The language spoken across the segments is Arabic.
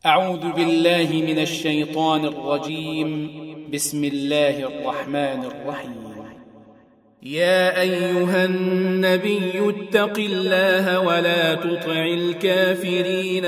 أعوذ بالله من الشيطان الرجيم. بسم الله الرحمن الرحيم. يا أيها النبي اتق الله ولا تطع الكافرين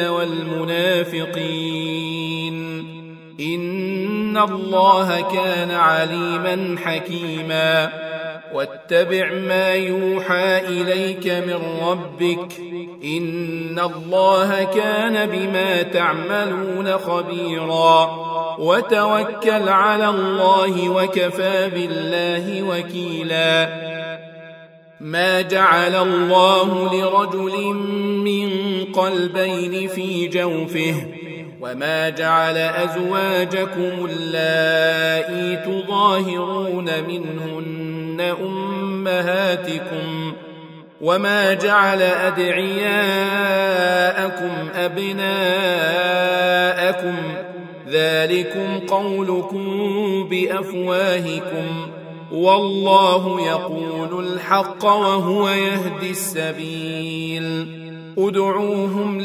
والمنافقين إن الله كان عليما حكيما واتبع ما يوحى إليك من ربك إن الله كان بما تعملون خبيرا وتوكل على الله وكفى بالله وكيلا. ما جعل الله لرجل من قلبين في جوفه وما جعل أزواجكم اللائي تظاهرون منهن أمهاتكم وما جعل أدعياءكم أبناءكم ذلكم قولكم بأفواهكم والله يقول الحق وهو يهدي السبيل. ادعوهم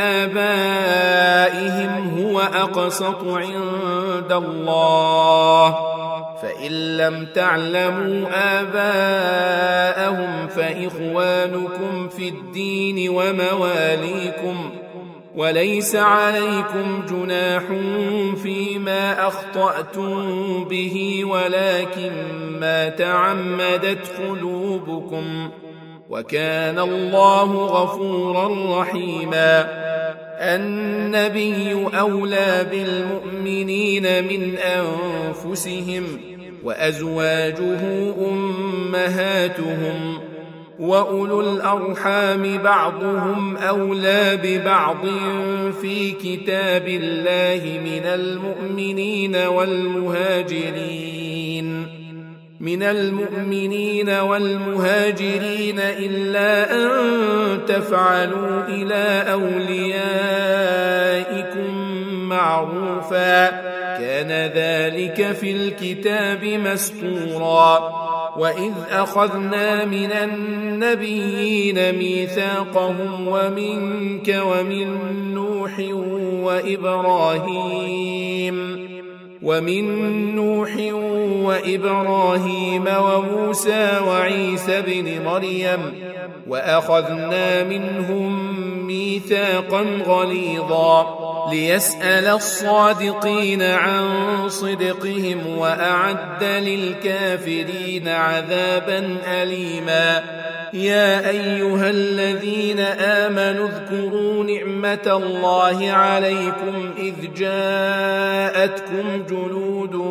لآبائهم هو أقسط عند الله فإن لم تعلموا آباءهم فإخوانكم في الدين ومواليكم وليس عليكم جناح فيما أخطأتم به ولكن ما تعمدت قلوبكم وكان الله غفورا رحيما. النبي أولى بالمؤمنين من أنفسهم وأزواجه أمهاتهم وأولو الأرحام بعضهم أولى ببعض في كتاب الله من المؤمنين والمهاجرين إلا أن تفعلوا إلى أوليائكم معروفا كان ذلك في الكتاب مسطورا. وإذ أخذنا من النبيين ميثاقهم ومنك ومن نوح وإبراهيم وموسى وعيسى بن مريم وأخذنا منهم ميثاقا غليظا ليسأل الصادقين عن صدقهم وأعد للكافرين عذابا أليما. يا أيها الذين آمنوا اذكروا نعمة الله عليكم إذ جاءتكم جنود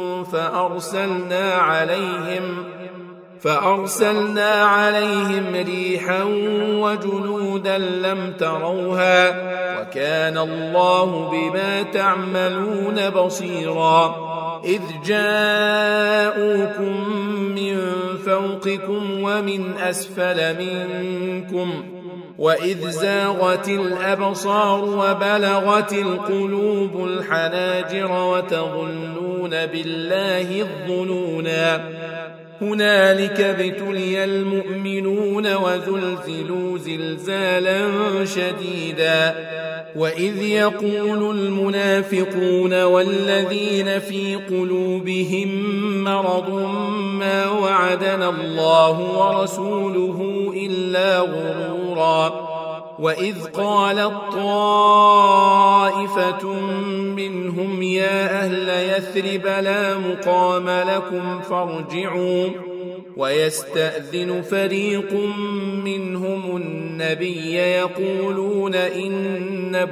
فأرسلنا عليهم ريحا وجنودا لم تروها وكان الله بما تعملون بصيرا. إذ جاءوكم من فوقكم ومن أسفل منكم وإذ زاغت الأبصار وبلغت القلوب الحناجر وتظنون بالله الظنونا هنالك ابتلي المؤمنون وزلزلوا زلزالا شديدا. وإذ يقول المنافقون والذين في قلوبهم مرض ما وعدنا الله ورسوله إلا غرورا. وإذ قالت طائفة منهم يا أهل يثرب لا مقام لكم فارجعوا ويستأذن فريق منهم النبي يقولون إن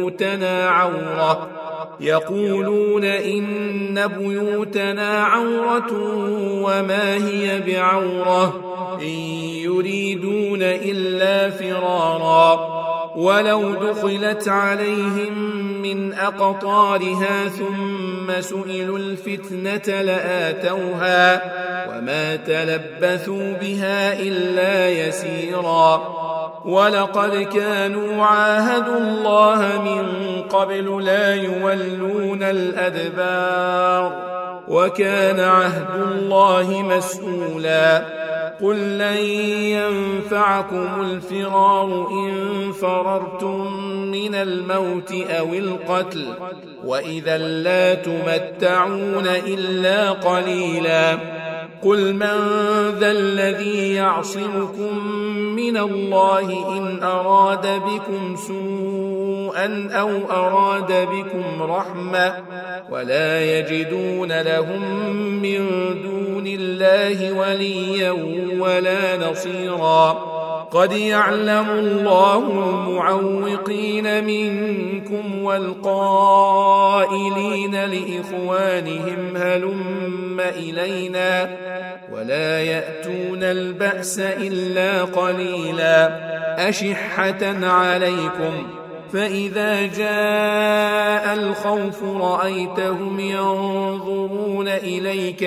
بيوتنا عورة وما هي بعورة إن يريدون إلا فرارا ولو دخلت عليهم من أقطارها ثم سئلوا الفتنة لآتوها وما تلبثوا بها إلا يسيرا. ولقد كانوا عاهدوا الله من قبل لا يولون الأدبار وكان عهد الله مسؤولا. قل لن ينفعكم الفرار إن فررتم من الموت أو القتل وإذا لا تمتعون إلا قليلا قل من ذا الذي يعصمكم من الله إن أراد بكم سوءا أو أراد بكم رحمة ولا يجدون لهم من دون الله وليا ولا نصيرا قد يعلم الله المعوقين منكم والقائلين لإخوانهم هلم إلينا ولا يأتون البأس إلا قليلا أشحة عليكم فإذا جاء الخوف رأيتهم ينظرون إليك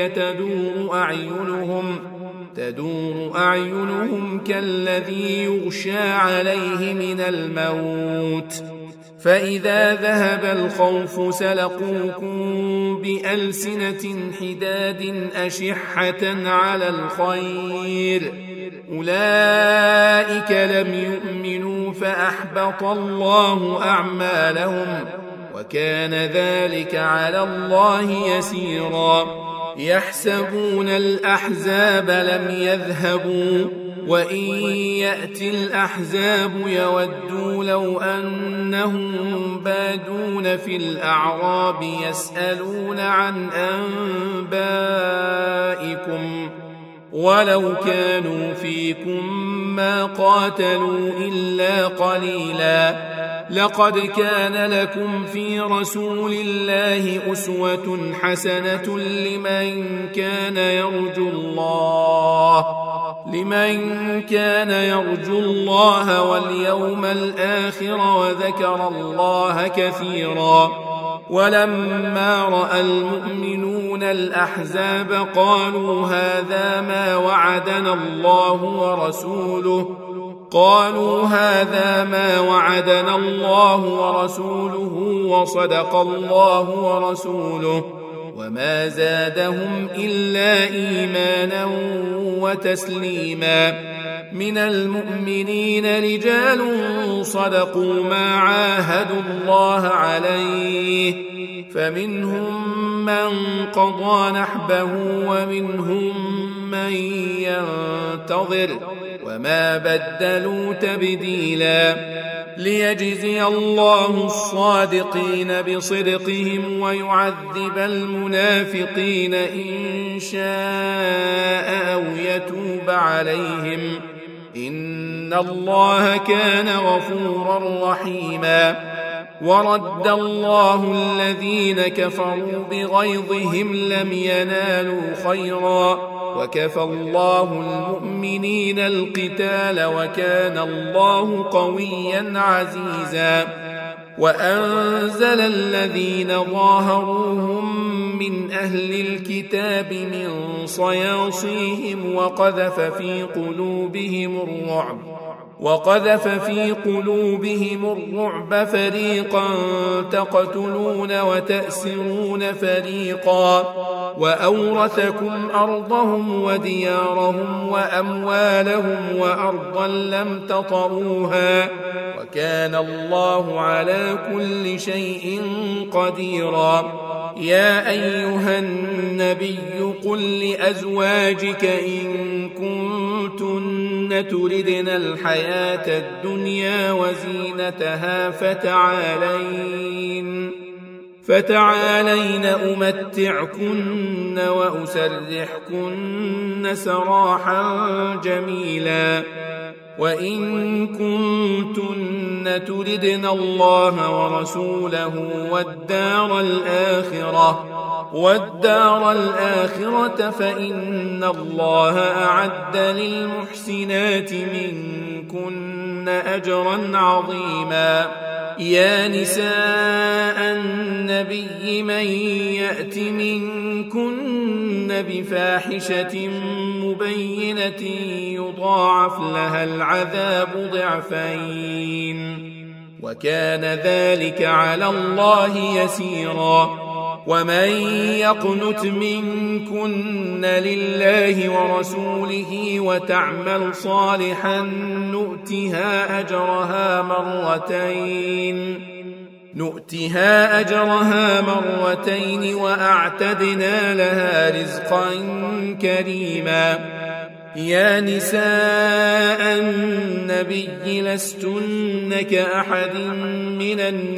تدور أعينهم كالذي يغشى عليه من الموت فإذا ذهب الخوف سلقوكم بألسنة حداد أشحة على الخير أولئك لم يؤمنوا فأحبط الله أعمالهم وكان ذلك على الله يسيرا يحسبون الأحزاب لم يذهبوا وإن يأتي الأحزاب يودوا لو أنهم بادون في الأعراب يسألون عن أنبائكم ولو كانوا فيكم ما قاتلوا إلا قليلا لقد كان لكم في رسول الله أسوة حسنة لمن كان يرجو الله واليوم الآخر وذكر الله كثيرا ولما رأى المؤمنون الأحزاب قالوا هذا ما وعدنا الله ورسوله وصدق الله ورسوله وما زادهم إلا إيمانا وتسليما من المؤمنين رجال صدقوا ما عاهدوا الله عليه فمنهم من قضى نحبه ومنهم من ينتظر وما بدلوا تبديلا ليجزي الله الصادقين بصدقهم ويعذب المنافقين إن شاء أو يتوب عليهم إن الله كان غفورا رحيما ورد الله الذين كفروا بغيظهم لم ينالوا خيرا وكفى الله المؤمنين القتال وكان الله قويا عزيزا وأنزل الذين ظاهروهم من أهل الكتاب من صياصيهم وقذف في قلوبهم الرعب فريقا تقتلون وتأسرون فريقا وأورثكم أرضهم وديارهم وأموالهم وأرضا لم تطروها وكان الله على كل شيء قديرا يا أيها النبي قل لأزواجك إن كنتن تردن الحياة الدنيا وزينتها فتعالين أمتعكن وأسرحكن سراحا جميلا وإن كنتن تردن الله ورسوله والدار الآخرة فإن الله أعد للمحسنات منكن أجرا عظيما يا نساء النبي من يأت منكن بفاحشة مبينة يضاعف لها العذاب ضعفين وكان ذلك على الله يسيرا ومن يقنت منكن لله ورسوله وتعمل صالحا نؤتها أجرها مرتين وأعتدنا لها رزقا كريما. يا نساء النبي لستن كأحد من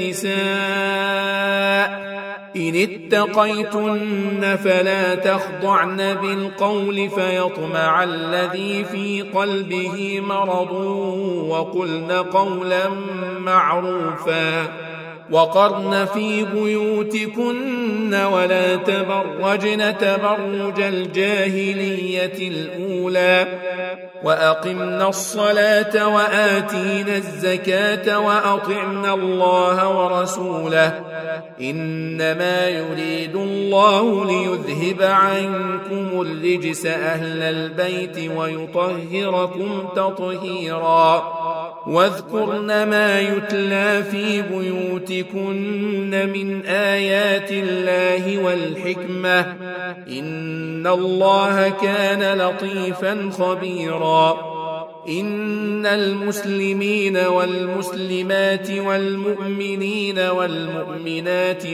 النساء إن اتقيتن فلا تخضعن بالقول فيطمع الذي في قلبه مرض وقلن قولا معروفا وقرن في بيوتكن ولا تبرجن تبرج الجاهلية الأولى وأقمنا الصلاة وآتينا الزكاة وأطعنا الله ورسوله إنما يريد الله ليذهب عنكم الرجس أهل البيت ويطهركم تطهيرا. واذكرن ما يتلى في بيوتكن من آيات الله والحكمة إن الله كان لطيفا خبيرا. إن المسلمين والمسلمات والمؤمنين والمؤمنات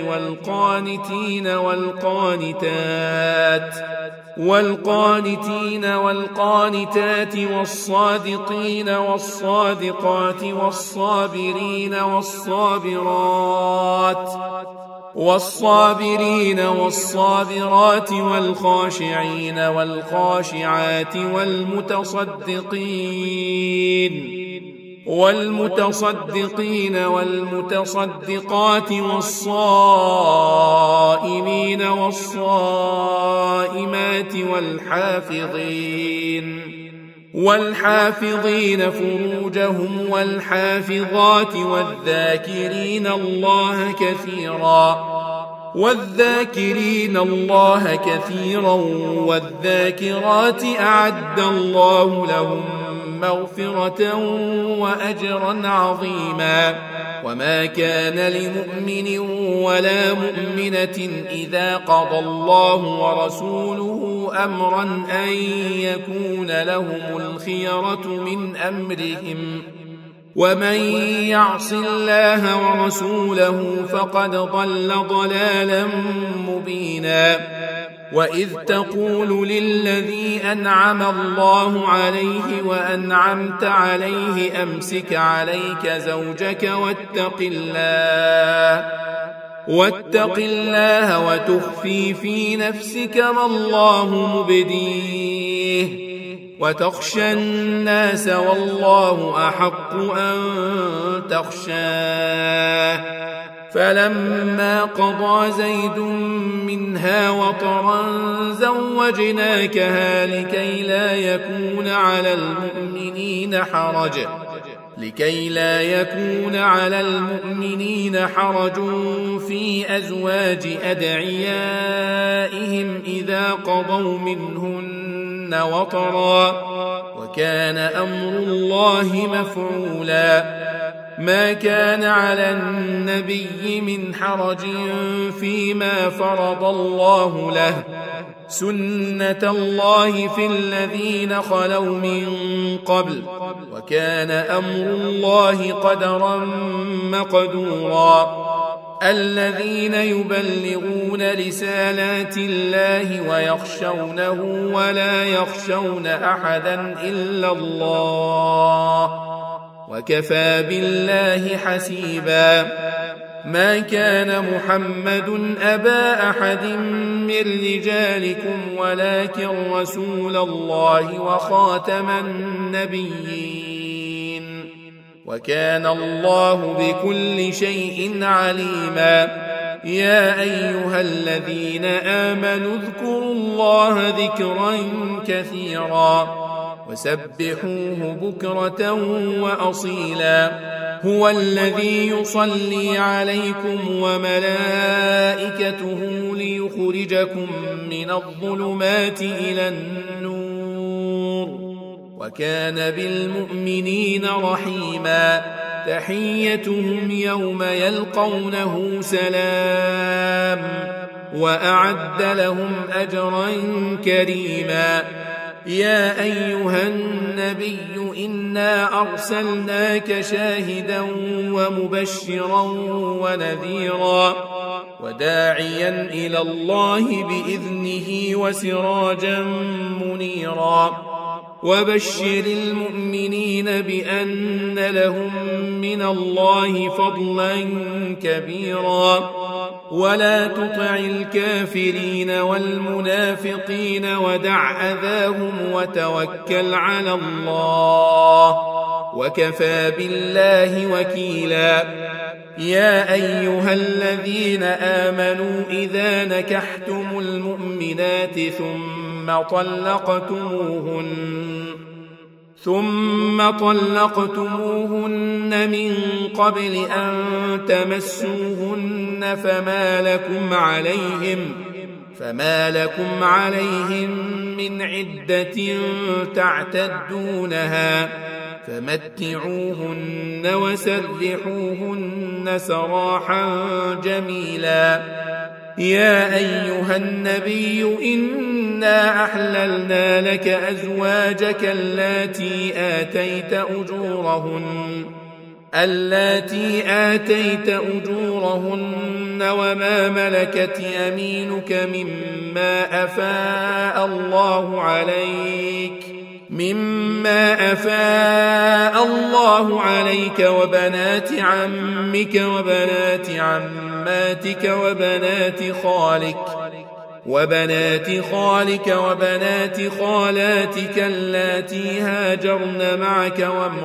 والقانتين والقانتات والصادقين والصادقات والصابرين والصابرات والخاشعين والخاشعات والمتصدقين والمتصدقات والصائمين والصائمات والحافظين فروجهم والحافظات والذاكرين الله كثيرا والذاكرات أعد الله لهم مغفرة وأجرا عظيما. وما كان لمؤمن ولا مؤمنة إذا قضى الله ورسوله أمرا أن يكون لهم الخيرة من أمرهم ومن يعص الله ورسوله فقد ضل ضلالا مبينا. وإذ تقول للذي أنعم الله عليه وأنعمت عليه أمسك عليك زوجك واتق الله وتخفي في نفسك ما الله مبديه وتخشى الناس والله أحق أن تخشاه. فلما قضى زيد منها وطرا زوجناكها لكي لا يكون على المؤمنين حرج في أزواج أدعيائهم إذا قضوا منهن وطرا وكان أمر الله مفعولا. ما كان على النبي من حرج فيما فرض الله له سنة الله في الذين خلوا من قبل وكان أمر الله قدرا مقدورا. الذين يبلغون رسالات الله ويخشونه ولا يخشون أحدا إلا الله وكفى بالله حسيبا. ما كان محمد أبا أحد من رجالكم ولكن رسول الله وخاتم النبيين وكان الله بكل شيء عليما. يا أيها الذين آمنوا اذكروا الله ذكرا كثيرا وسبحوه بكرة وأصيلا. هو الذي يصلي عليكم وملائكته ليخرجكم من الظلمات إلى النور وكان بالمؤمنين رحيما. تحيتهم يوم يلقونه سلام وأعد لهم أجرا كريما. يا أيها النبي إنا أرسلناك شاهدا ومبشرا ونذيرا وداعيا إلى الله بإذنه وسراجا منيرا وبشر المؤمنين بأن لهم من الله فضلا كبيرا ولا تطع الكافرين والمنافقين ودع أذاهم وتوكل على الله وكفى بالله وكيلا. يا أيها الذين آمنوا إذا نكحتم المؤمنات ثم طلقتموهن من قبل أن تمسوهن فما لكم عليهم من عدة تعتدونها فمتعوهن وسرحوهن سراحا جميلا. يا أيها النبي إنا أحللنا لك أزواجك اللاتي آتيت أجورهن وما ملكت يمينك مما أفاء الله عليك وبنات عمك وبنات عماتك وبنات خالك وبنات خالاتك اللاتي هاجرن معك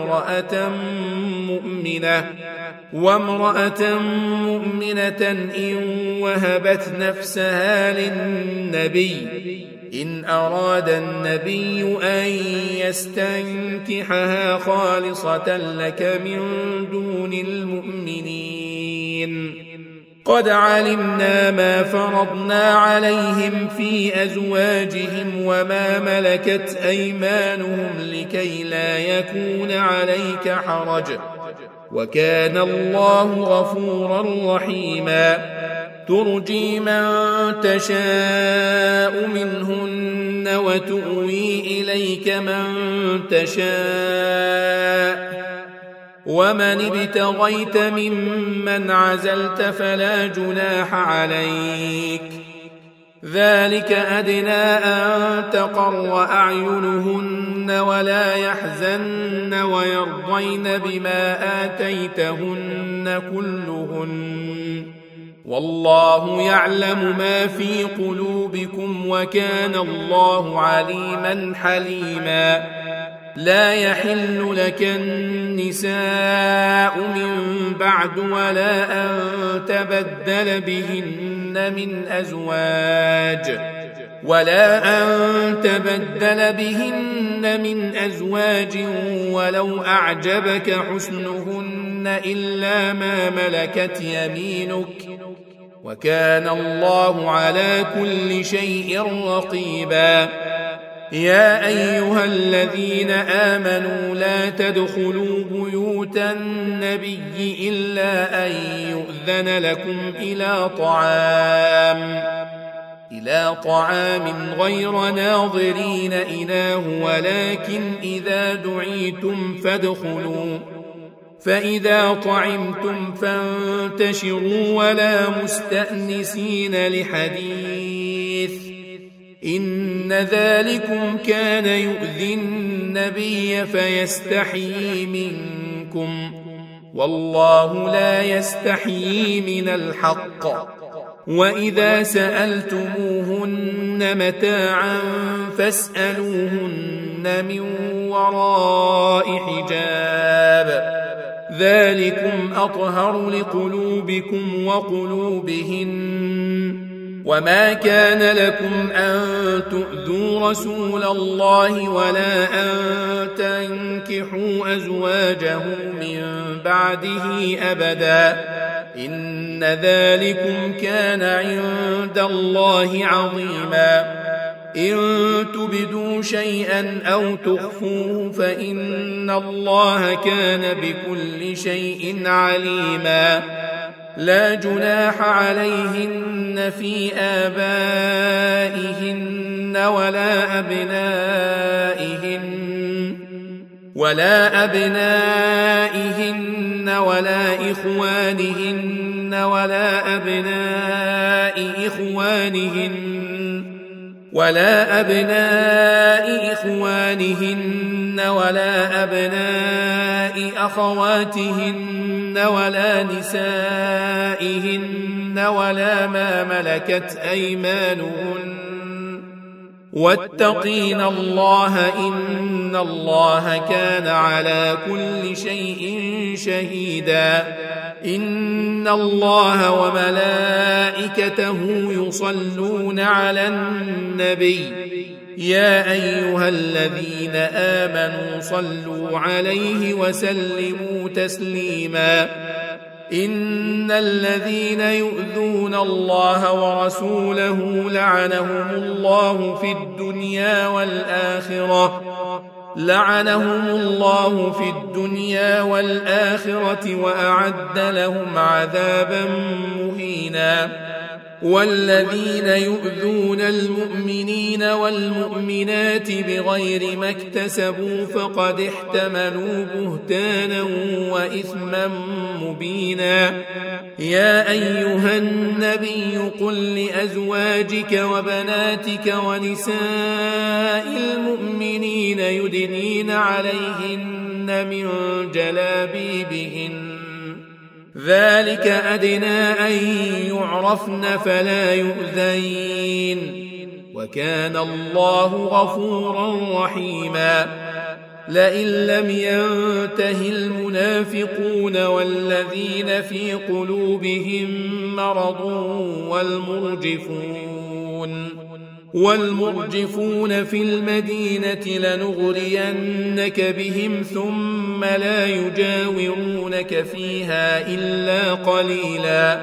وامرأة مؤمنة إن وهبت نفسها للنبي إن أراد النبي أن يستنكحها خالصة لك من دون المؤمنين. قد علمنا ما فرضنا عليهم في أزواجهم وما ملكت أيمانهم لكي لا يكون عليك حرج وكان الله غفورا رحيما. ترجي من تشاء منهن وتؤوي إليك من تشاء ومن ابتغيت ممن عزلت فلا جناح عليك ذلك أدنى أن تقر أعينهن ولا يحزن ويرضين بما آتيتهن كلهن والله يعلم ما في قلوبكم وكان الله عليما حليما. لا يحل لك النساء من بعد ولا أن تبدل بهن من أزواج ولو أعجبك حسنهن إلا ما ملكت يمينك وكان الله على كل شيء رقيبا. يا أيها الذين آمنوا لا تدخلوا بيوت النبي إلا أن يؤذن لكم إلى طعام غير ناظرين إناه ولكن إذا دعيتم فادخلوا فإذا طعمتم فانتشروا ولا مستأنسين لحديث إن ذلكم كان يؤذي النبي فيستحيي منكم والله لا يستحيي من الحق. وإذا سألتموهن متاعا فاسألوهن من وراء حجاب ذلكم أطهر لقلوبكم وقلوبهن. وما كان لكم أن تؤذوا رسول الله ولا أن تنكحوا أزواجه من بعده أبدا إن ذلكم كان عند الله عظيما. إن تبدوا شيئا أو تخفوه فإن الله كان بكل شيء عليما لا جناح عليهن في آبائهن ولا أبنائهن ولا إخوانهن ولا أبناء إخوانهن ولا أبناء أخواتهن ولا نسائهن ولا ما ملكت أيمانهن واتقين الله إن الله كان على كل شيء شهيدا إن الله وملائكته يصلون على النبي يا أيها الذين آمنوا صلوا عليه وسلموا تسليما إن الذين يؤذون الله ورسوله لعنهم الله في الدنيا والآخرة وأعد لهم عذابا مهينا والذين يؤذون المؤمنين والمؤمنات بغير ما اكتسبوا فقد احتملوا بهتانا وإثما مبينا يا أيها النبي قل لأزواجك وبناتك ونساء المؤمنين يدنين عليهن من جلابيبهن ذلك أدنى أن يعرفن فلا يؤذين وكان الله غفورا رحيما لئن لم ينته المنافقون والذين في قلوبهم مرض والمرجفون في المدينة لنغرينك بهم ثم لا يجاورونك فيها إلا قليلا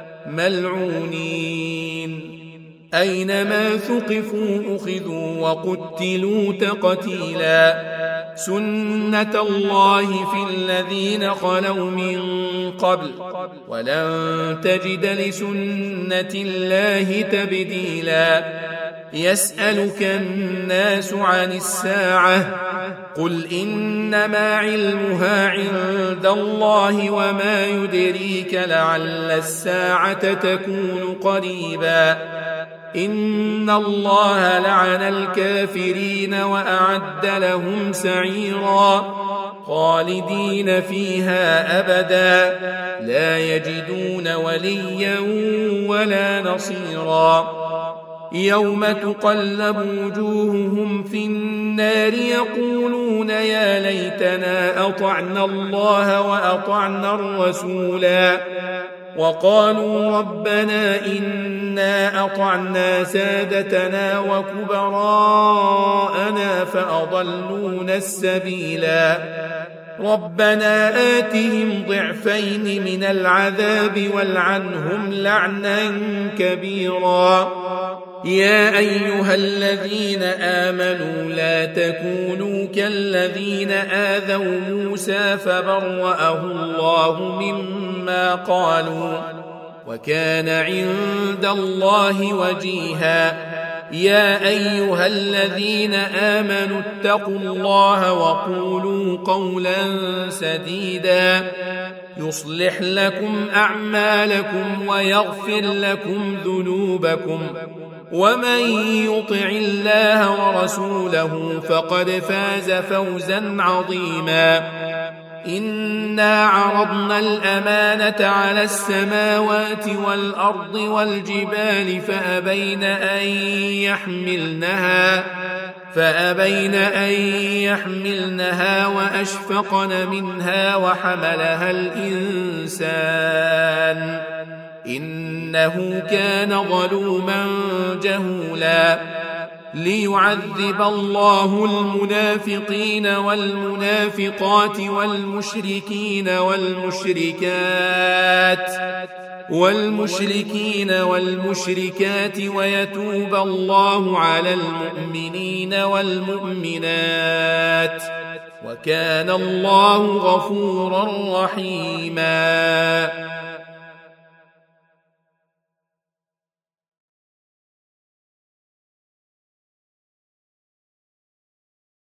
ملعونين أينما ثقفوا أخذوا وقتلوا تقتيلا سنة الله في الذين خلوا من قبل ولن تجد لسنة الله تبديلا يسألك الناس عن الساعة قل إنما علمها عند الله وما يدريك لعل الساعة تكون قريبا إن الله لعن الكافرين وأعد لهم سعيرا خالدين فيها أبدا لا يجدون وليا ولا نصيرا يوم تقلب وجوههم في النار يقولون يا ليتنا أطعنا الله وأطعنا الرسولا وقالوا ربنا إنا أطعنا سادتنا وكبراءنا فأضلونا السبيلا ربنا آتهم ضعفين من العذاب والعنهم لعنا كبيرا يا أيها الذين آمنوا لا تكونوا كالذين آذوا موسى فبرأه الله مما قالوا وكان عند الله وجيها يا أيها الذين آمنوا اتقوا الله وقولوا قولا سديدا يصلح لكم أعمالكم ويغفر لكم ذنوبكم ومن يطع الله ورسوله فقد فاز فوزا عظيما إنا عرضنا الأمانة على السماوات والأرض والجبال فأبين أن يحملنها وأشفقن منها وحملها الإنسان إنه كان ظلوما جهولا ليعذب الله المنافقين والمنافقات والمشركين والمشركات والمشركين والمشركات ويتوب الله على المؤمنين والمؤمنات وكان الله غفورا رحيما.